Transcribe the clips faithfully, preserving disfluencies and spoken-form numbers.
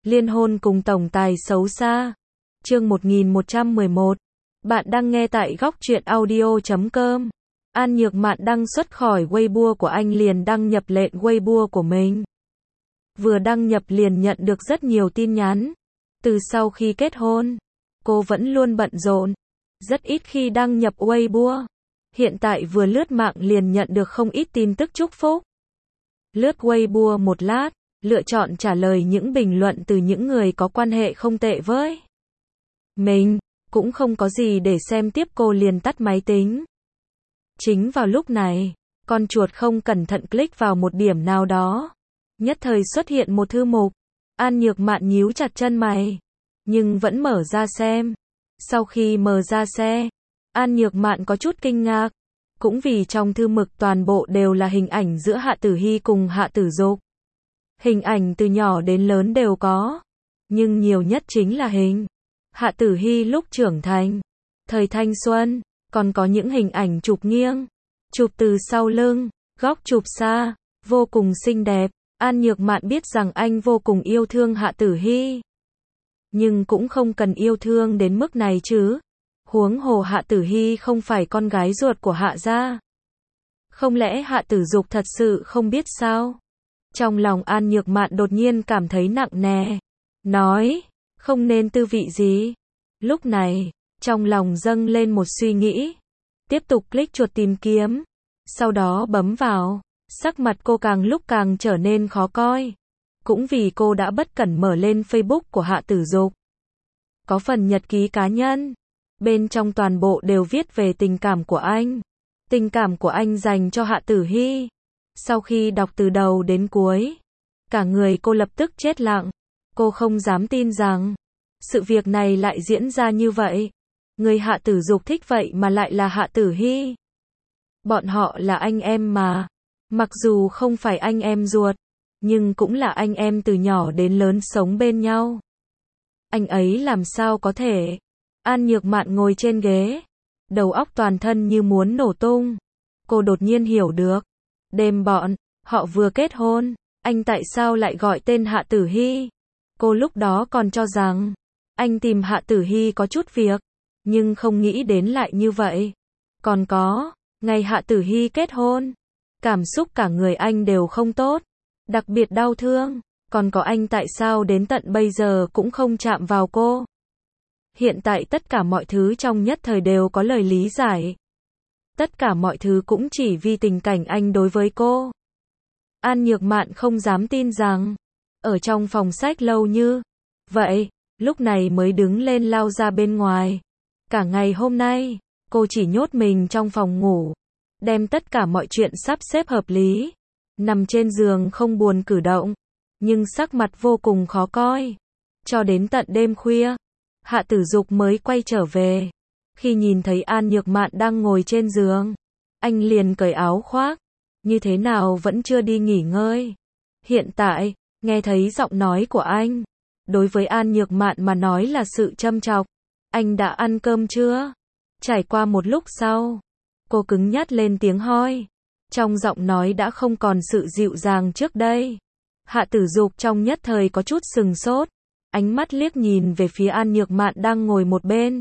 Liên hôn cùng tổng tài xấu xa. Chương một nghìn một trăm mười một. Bạn đang nghe tại góc truyện audio chấm com. An Nhược Mạn đăng xuất khỏi Weibo của anh liền đăng nhập lên Weibo của mình. Vừa đăng nhập liền nhận được rất nhiều tin nhắn. Từ sau khi kết hôn, cô vẫn luôn bận rộn, rất ít khi đăng nhập Weibo. Hiện tại vừa lướt mạng liền nhận được không ít tin tức chúc phúc. Lướt Weibo một lát, lựa chọn trả lời những bình luận từ những người có quan hệ không tệ với mình, cũng không có gì để xem tiếp cô liền tắt máy tính. Chính vào lúc này, con chuột không cẩn thận click vào một điểm nào đó. Nhất thời xuất hiện một thư mục. An Nhược Mạn nhíu chặt chân mày, nhưng vẫn mở ra xem. Sau khi mở ra xe, An Nhược Mạn có chút kinh ngạc, cũng vì trong thư mực toàn bộ đều là hình ảnh giữa Hạ Tử Hy cùng Hạ Tử Dục. Hình ảnh từ nhỏ đến lớn đều có, nhưng nhiều nhất chính là hình Hạ Tử Hy lúc trưởng thành, thời thanh xuân, còn có những hình ảnh chụp nghiêng, chụp từ sau lưng, góc chụp xa, vô cùng xinh đẹp. An Nhược Mạn biết rằng anh vô cùng yêu thương Hạ Tử Hy, nhưng cũng không cần yêu thương đến mức này chứ. Huống hồ Hạ Tử Hy không phải con gái ruột của Hạ gia. Không lẽ Hạ Tử Dục thật sự không biết sao? Trong lòng An Nhược Mạn đột nhiên cảm thấy nặng nề, nói, không nên tư vị gì. Lúc này, trong lòng dâng lên một suy nghĩ, tiếp tục click chuột tìm kiếm, sau đó bấm vào. Sắc mặt cô càng lúc càng trở nên khó coi, cũng vì cô đã bất cẩn mở lên Facebook của Hạ Tử Dục. Có phần nhật ký cá nhân, bên trong toàn bộ đều viết về tình cảm của anh, tình cảm của anh dành cho Hạ Tử Hy. Sau khi đọc từ đầu đến cuối, cả người cô lập tức chết lặng. Cô không dám tin rằng sự việc này lại diễn ra như vậy. Người Hạ Tử Dục thích vậy mà lại là Hạ Tử Hy. Bọn họ là anh em mà. Mặc dù không phải anh em ruột, nhưng cũng là anh em từ nhỏ đến lớn sống bên nhau. Anh ấy làm sao có thể? An Nhược Mạn ngồi trên ghế, đầu óc toàn thân như muốn nổ tung. Cô đột nhiên hiểu được, đêm bọn họ vừa kết hôn, anh tại sao lại gọi tên Hạ Tử Hy? Cô lúc đó còn cho rằng anh tìm Hạ Tử Hy có chút việc, nhưng không nghĩ đến lại như vậy. Còn có, ngày Hạ Tử Hy kết hôn, cảm xúc cả người anh đều không tốt, đặc biệt đau thương. Còn có anh tại sao đến tận bây giờ cũng không chạm vào cô? Hiện tại tất cả mọi thứ trong nhất thời đều có lời lý giải. Tất cả mọi thứ cũng chỉ vì tình cảnh anh đối với cô. An Nhược Mạn không dám tin rằng, ở trong phòng sách lâu như vậy, lúc này mới đứng lên lao ra bên ngoài. Cả ngày hôm nay, cô chỉ nhốt mình trong phòng ngủ, đem tất cả mọi chuyện sắp xếp hợp lý, nằm trên giường không buồn cử động, nhưng sắc mặt vô cùng khó coi. Cho đến tận đêm khuya, Hạ Tử Dục mới quay trở về. Khi nhìn thấy An Nhược Mạn đang ngồi trên giường, anh liền cởi áo khoác. Như thế nào vẫn chưa đi nghỉ ngơi? Hiện tại, nghe thấy giọng nói của anh, đối với An Nhược Mạn mà nói là sự châm chọc. Anh đã ăn cơm chưa? Trải qua một lúc sau, cô cứng nhắc lên tiếng hỏi. Trong giọng nói đã không còn sự dịu dàng trước đây. Hạ Tử Dục trong nhất thời có chút sừng sốt, ánh mắt liếc nhìn về phía An Nhược Mạn đang ngồi một bên.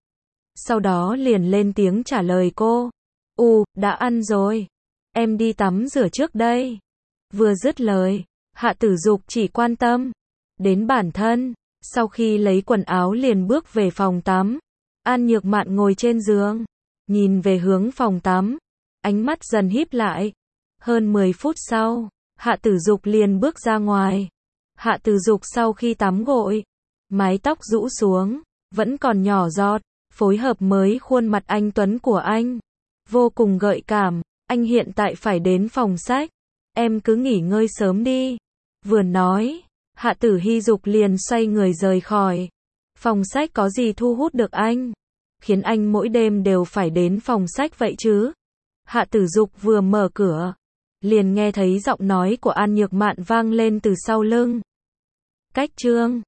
Sau đó liền lên tiếng trả lời cô. U, đã ăn rồi. Em đi tắm rửa trước đây. Vừa dứt lời, Hạ Tử Dục chỉ quan tâm đến bản thân. Sau khi lấy quần áo liền bước về phòng tắm. An Nhược Mạn ngồi trên giường, nhìn về hướng phòng tắm, ánh mắt dần híp lại. Hơn mười phút sau, Hạ Tử Dục liền bước ra ngoài. Hạ Tử Dục sau khi tắm gội, mái tóc rũ xuống, vẫn còn nhỏ giọt, phối hợp mới khuôn mặt anh tuấn của anh, vô cùng gợi cảm. Anh hiện tại phải đến phòng sách, em cứ nghỉ ngơi sớm đi. Vừa nói, Hạ Tử Hy Dục liền xoay người rời khỏi. Phòng sách có gì thu hút được anh, khiến anh mỗi đêm đều phải đến phòng sách vậy chứ? Hạ Tử Dục vừa mở cửa, liền nghe thấy giọng nói của An Nhược Mạn vang lên từ sau lưng. Cách chương